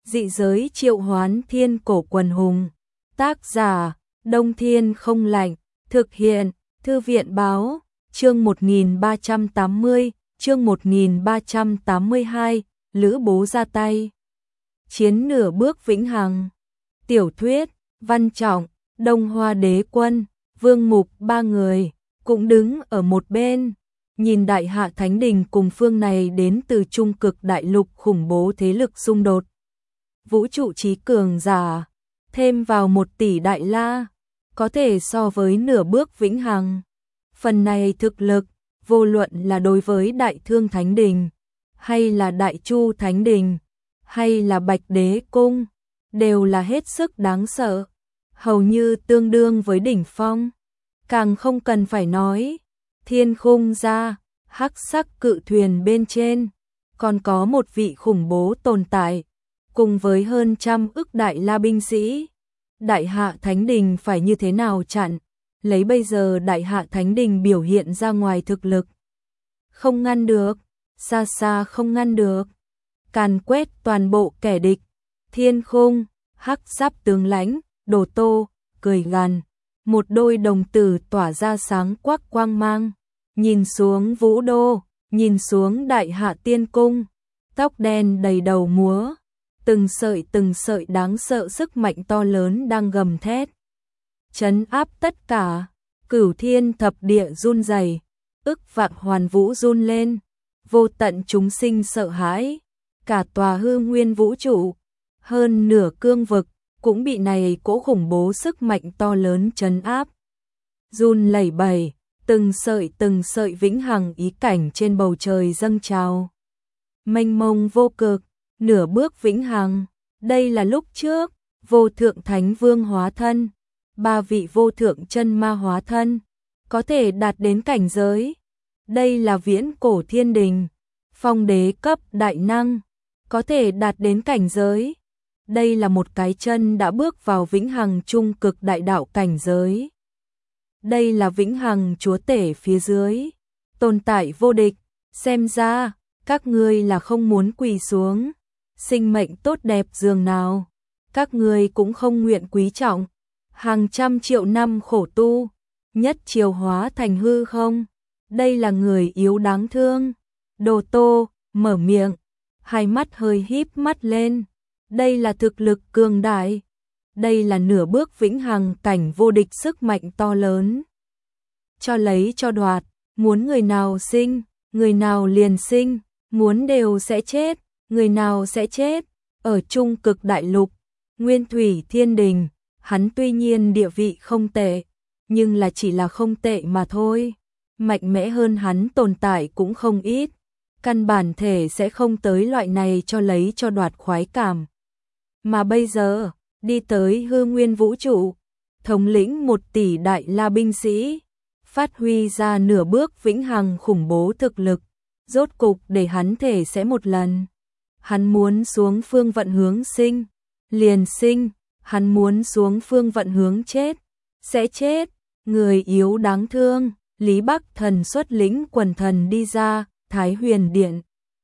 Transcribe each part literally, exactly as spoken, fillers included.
Dị giới triệu hoán thiên cổ quần hùng. Tác giả, Đông Thiên không lạnh. Thực hiện, Thư viện báo, chương một nghìn ba trăm tám mươi, chương một nghìn ba trăm tám mươi hai, Lữ Bố ra tay. Chiến nửa bước vĩnh hằng. Tiểu thuyết, Văn Trọng, Đông Hoa Đế Quân, Vương Mục ba người, cũng đứng ở một bên. Nhìn Đại Hạ Thánh Đình cùng phương này đến từ Trung Cực Đại Lục khủng bố thế lực xung đột. Vũ trụ trí cường giả, thêm vào một tỷ Đại La, có thể so với nửa bước vĩnh hằng. Phần này thực lực, vô luận là đối với Đại Thương Thánh Đình, hay là Đại Chu Thánh Đình, hay là Bạch Đế Cung, đều là hết sức đáng sợ, hầu như tương đương với đỉnh phong. Càng không cần phải nói, thiên khung ra, hắc sắc cự thuyền bên trên, còn có một vị khủng bố tồn tại, cùng với hơn trăm ức Đại La binh sĩ. Đại Hạ Thánh Đình phải như thế nào chặn? Lấy bây giờ Đại Hạ Thánh Đình biểu hiện ra ngoài thực lực, không ngăn được, xa xa không ngăn được. Càn quét toàn bộ kẻ địch. Thiên khung, hắc giáp tướng lãnh, Đồ Tô, cười gằn, một đôi đồng tử tỏa ra sáng quắc quang mang, nhìn xuống Vũ Đô, nhìn xuống Đại Hạ Tiên Cung, tóc đen đầy đầu múa, từng sợi từng sợi đáng sợ sức mạnh to lớn đang gầm thét, trấn áp tất cả. Cửu thiên thập địa run rẩy, ức vạn hoàn vũ run lên, vô tận chúng sinh sợ hãi, cả tòa hư nguyên vũ trụ, hơn nửa cương vực cũng bị này cỗ khủng bố sức mạnh to lớn trấn áp. Run lẩy bẩy, từng sợi từng sợi vĩnh hằng ý cảnh trên bầu trời dâng trào. Mênh mông vô cực, nửa bước vĩnh hằng, đây là lúc trước Vô Thượng Thánh Vương hóa thân, ba vị vô thượng chân ma hóa thân, có thể đạt đến cảnh giới. Đây là viễn cổ thiên đình, phong đế cấp đại năng, có thể đạt đến cảnh giới. Đây là một cái chân đã bước vào vĩnh hằng trung cực đại đạo cảnh giới. Đây là vĩnh hằng chúa tể phía dưới, tồn tại vô địch. Xem ra, các ngươi là không muốn quỳ xuống. Sinh mệnh tốt đẹp dường nào, các ngươi cũng không nguyện quý trọng. Hàng trăm triệu năm khổ tu, nhất chiều hóa thành hư không. Đây là người yếu đáng thương. Đồ Tô mở miệng, hai mắt hơi híp mắt lên. Đây là thực lực cường đại. Đây là nửa bước vĩnh hằng cảnh vô địch sức mạnh to lớn. Cho lấy cho đoạt, muốn người nào sinh, người nào liền sinh, muốn đều sẽ chết, người nào sẽ chết. Ở Trung Cực Đại Lục, Nguyên Thủy Thiên Đình, hắn tuy nhiên địa vị không tệ, nhưng là chỉ là không tệ mà thôi. Mạnh mẽ hơn hắn tồn tại cũng không ít, căn bản thể sẽ không tới loại này cho lấy cho đoạt khoái cảm. Mà bây giờ, đi tới hư nguyên vũ trụ, thống lĩnh một tỷ Đại La binh sĩ, phát huy ra nửa bước vĩnh hằng khủng bố thực lực, rốt cục để hắn thể sẽ một lần. Hắn muốn xuống phương vận hướng sinh, liền sinh, hắn muốn xuống phương vận hướng chết, sẽ chết. Người yếu đáng thương, Lý Bắc Thần xuất lĩnh quần thần đi ra, Thái Huyền Điện.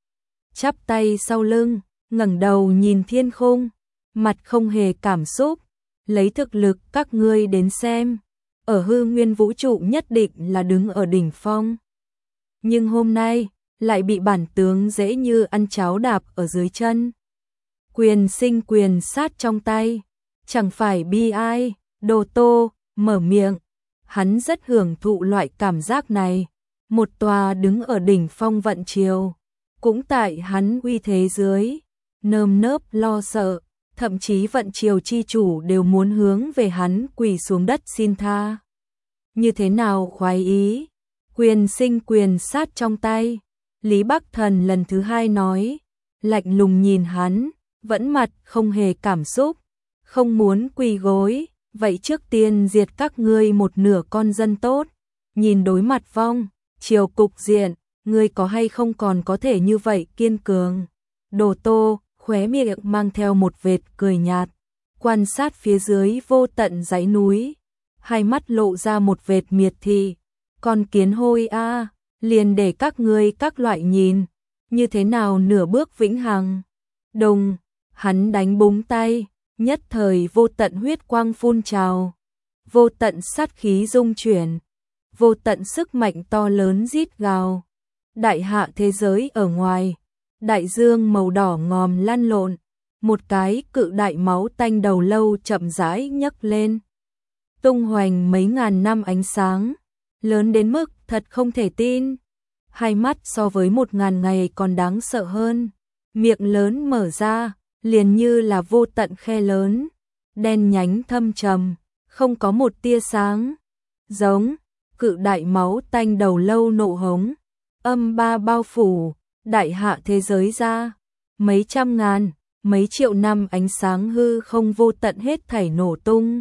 Chắp tay sau lưng, ngẩng đầu nhìn thiên khung, mặt không hề cảm xúc, lấy thực lực các ngươi đến xem, ở hư nguyên vũ trụ nhất định là đứng ở đỉnh phong. Nhưng hôm nay, lại bị bản tướng dễ như ăn cháo đạp ở dưới chân. Quyền sinh quyền sát trong tay, chẳng phải bi ai. Đồ Tô mở miệng, hắn rất hưởng thụ loại cảm giác này. Một tòa đứng ở đỉnh phong vận triều, cũng tại hắn uy thế dưới, nơm nớp lo sợ, thậm chí vận triều chi chủ đều muốn hướng về hắn quỳ xuống đất xin tha. Như thế nào khoái ý, quyền sinh quyền sát trong tay. Lý Bắc Thần lần thứ hai nói, lạnh lùng nhìn hắn, vẫn mặt không hề cảm xúc, không muốn quỳ gối, vậy trước tiên diệt các ngươi một nửa con dân tốt. Nhìn đối mặt vong, triều cục diện, ngươi có hay không còn có thể như vậy kiên cường. Đồ Tô khóe miệng mang theo một vệt cười nhạt, quan sát phía dưới vô tận dãy núi, hai mắt lộ ra một vệt miệt thị. Con kiến hôi a, à, liền để các ngươi các loại nhìn, như thế nào nửa bước vĩnh hằng. Đồng, Hắn đánh búng tay, nhất thời vô tận huyết quang phun trào, vô tận sát khí dung chuyển, vô tận sức mạnh to lớn rít gào. Đại hạ thế giới ở ngoài, đại dương màu đỏ ngòm lăn lộn, một cái cự đại máu tanh đầu lâu chậm rãi nhấc lên, tung hoành mấy ngàn năm ánh sáng, lớn đến mức thật không thể tin. Hai mắt so với một ngàn ngày còn đáng sợ hơn, miệng lớn mở ra, liền như là vô tận khe lớn, đen nhánh thâm trầm, không có một tia sáng. Giống, cự đại máu tanh đầu lâu nộ hống, âm ba bao phủ, đại hạ thế giới ra, mấy trăm ngàn, mấy triệu năm ánh sáng hư không vô tận hết thảy nổ tung.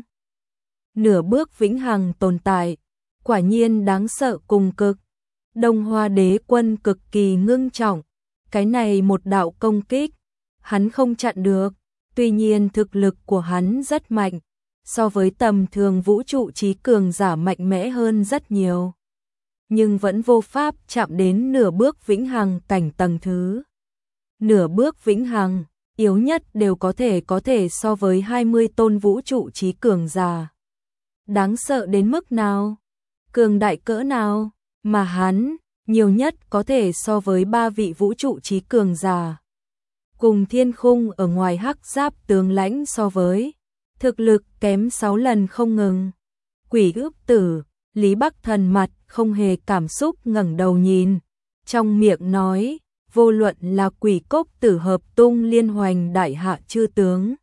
Nửa bước vĩnh hằng tồn tại, quả nhiên đáng sợ cùng cực. Đông Hoa đế quân cực kỳ ngưng trọng, cái này một đạo công kích, hắn không chặn được, tuy nhiên thực lực của hắn rất mạnh, so với tầm thường vũ trụ trí cường giả mạnh mẽ hơn rất nhiều. Nhưng vẫn vô pháp chạm đến nửa bước vĩnh hằng cảnh tầng thứ. Nửa bước vĩnh hằng, yếu nhất đều có thể có thể so với hai mươi tôn vũ trụ trí cường giả. Đáng sợ đến mức nào? Cường đại cỡ nào? Mà hắn, nhiều nhất có thể so với ba vị vũ trụ trí cường giả. Cùng thiên khung ở ngoài hắc giáp tướng lãnh so với, thực lực kém sáu lần không ngừng. Quỷ ước tử, Lý Bắc Thần mặt không hề cảm xúc ngẩng đầu nhìn, trong miệng nói, vô luận là quỷ cốc tử hợp tung liên hoành đại hạ chư tướng,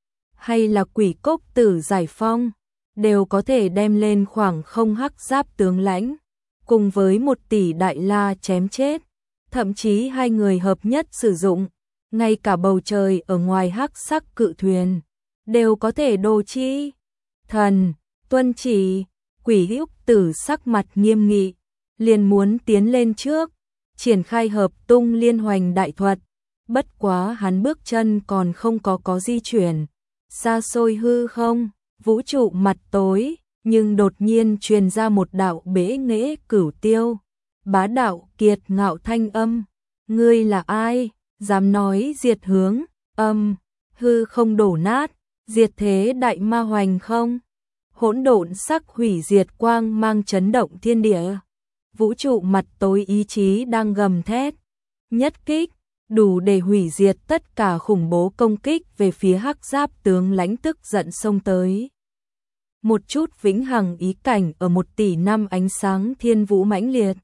hay là quỷ cốc tử giải phong, đều có thể đem lên khoảng không hắc giáp tướng lãnh, cùng với một tỷ đại la chém chết, thậm chí hai người hợp nhất sử dụng, ngay cả bầu trời ở ngoài hắc sắc cự thuyền, đều có thể đồ chi. Thần, tuân chỉ, quỷ hữu tử sắc mặt nghiêm nghị, liền muốn tiến lên trước, triển khai hợp tung liên hoành đại thuật, bất quá hắn bước chân còn không có có di chuyển, xa xôi hư không, vũ trụ mặt tối, nhưng đột nhiên truyền ra một đạo bế nghệ cửu tiêu, bá đạo kiệt ngạo thanh âm, ngươi là ai, dám nói diệt hướng, âm, hư không đổ nát, diệt thế đại ma hoành không, hỗn độn sắc hủy diệt quang mang chấn động thiên địa, vũ trụ mặt tối ý chí đang gầm thét, nhất kích, đủ để hủy diệt tất cả khủng bố công kích về phía hắc giáp tướng lãnh tức giận xông tới. Một chút vĩnh hằng ý cảnh ở một tỷ năm ánh sáng thiên vũ mãnh liệt.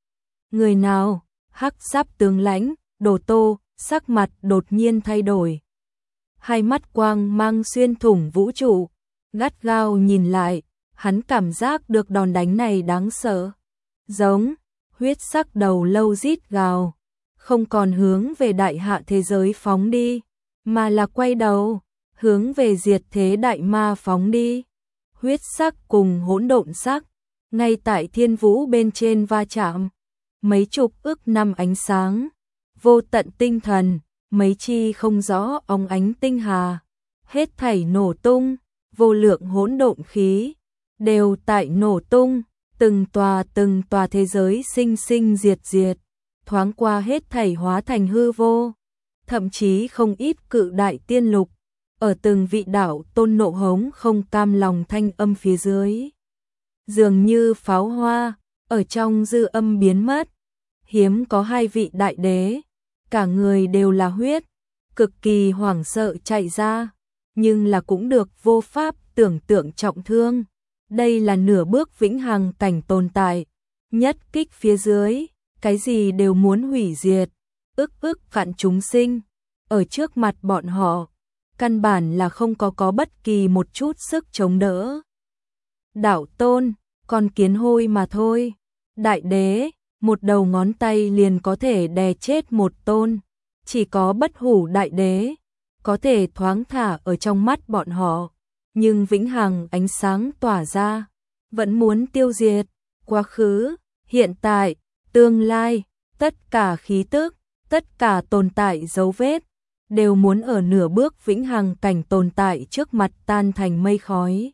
Người nào? Hắc giáp tướng lãnh, Đồ Tô, sắc mặt đột nhiên thay đổi. Hai mắt quang mang xuyên thủng vũ trụ, gắt gao nhìn lại, hắn cảm giác được đòn đánh này đáng sợ. Giống, huyết sắc đầu lâu rít gào, không còn hướng về đại hạ thế giới phóng đi, mà là quay đầu, hướng về diệt thế đại ma phóng đi. Huyết sắc cùng hỗn độn sắc, ngay tại thiên vũ bên trên va chạm, mấy chục ức năm ánh sáng, vô tận tinh thần, mấy chi không rõ óng ánh tinh hà, hết thảy nổ tung, vô lượng hỗn độn khí, đều tại nổ tung, từng tòa từng tòa thế giới sinh sinh diệt diệt, thoáng qua hết thảy hóa thành hư vô, thậm chí không ít cự đại tiên lục, ở từng vị đạo tôn nộ hống không cam lòng thanh âm phía dưới. Dường như pháo hoa, ở trong dư âm biến mất, hiếm có hai vị đại đế, cả người đều là huyết, cực kỳ hoảng sợ chạy ra, nhưng là cũng được vô pháp tưởng tượng trọng thương. Đây là nửa bước vĩnh hằng cảnh tồn tại, nhất kích phía dưới, cái gì đều muốn hủy diệt, ức ức vạn chúng sinh, ở trước mặt bọn họ, căn bản là không có có bất kỳ một chút sức chống đỡ. Đạo tôn, con kiến hôi mà thôi, đại đế, một đầu ngón tay liền có thể đè chết một tôn, chỉ có bất hủ đại đế, có thể thoáng thả ở trong mắt bọn họ, nhưng vĩnh hằng ánh sáng tỏa ra, vẫn muốn tiêu diệt, quá khứ, hiện tại, tương lai, tất cả khí tức, tất cả tồn tại dấu vết, đều muốn ở nửa bước vĩnh hằng cảnh tồn tại trước mặt tan thành mây khói.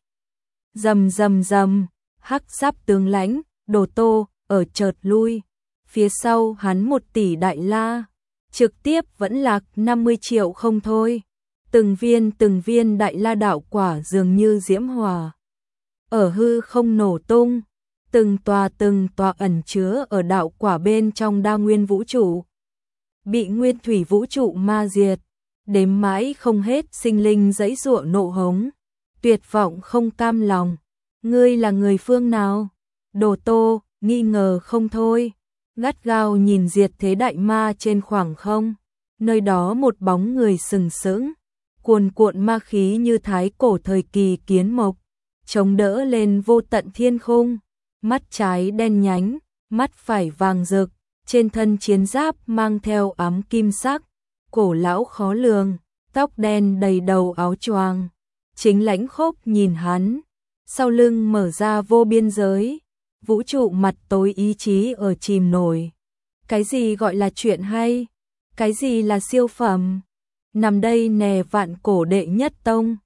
Rầm rầm rầm, hắc giáp tướng lãnh, Đồ Tô, ở chợt lui, phía sau hắn một tỷ đại la, trực tiếp vẫn lạc năm mươi triệu không thôi. Từng viên từng viên đại la đạo quả dường như diễm hòa, ở hư không nổ tung, từng tòa từng tòa ẩn chứa ở đạo quả bên trong đa nguyên vũ trụ. Bị nguyên thủy vũ trụ ma diệt, đếm mãi không hết sinh linh giãy giụa nộ hống, tuyệt vọng không cam lòng. Ngươi là người phương nào? Đồ Tô nghi ngờ không thôi, gắt gao nhìn diệt thế đại ma trên khoảng không. Nơi đó một bóng người sừng sững, cuồn cuộn ma khí như thái cổ thời kỳ kiến mộc, chống đỡ lên vô tận thiên khung. Mắt trái đen nhánh, mắt phải vàng rực, trên thân chiến giáp mang theo ám kim sắc, cổ lão khó lường, tóc đen đầy đầu áo choàng. Chính Lãnh Khốc nhìn hắn, sau lưng mở ra vô biên giới, vũ trụ mặt tối ý chí ở chìm nổi. Cái gì gọi là chuyện hay? Cái gì là siêu phẩm? Nằm đây nè vạn cổ đệ nhất tông,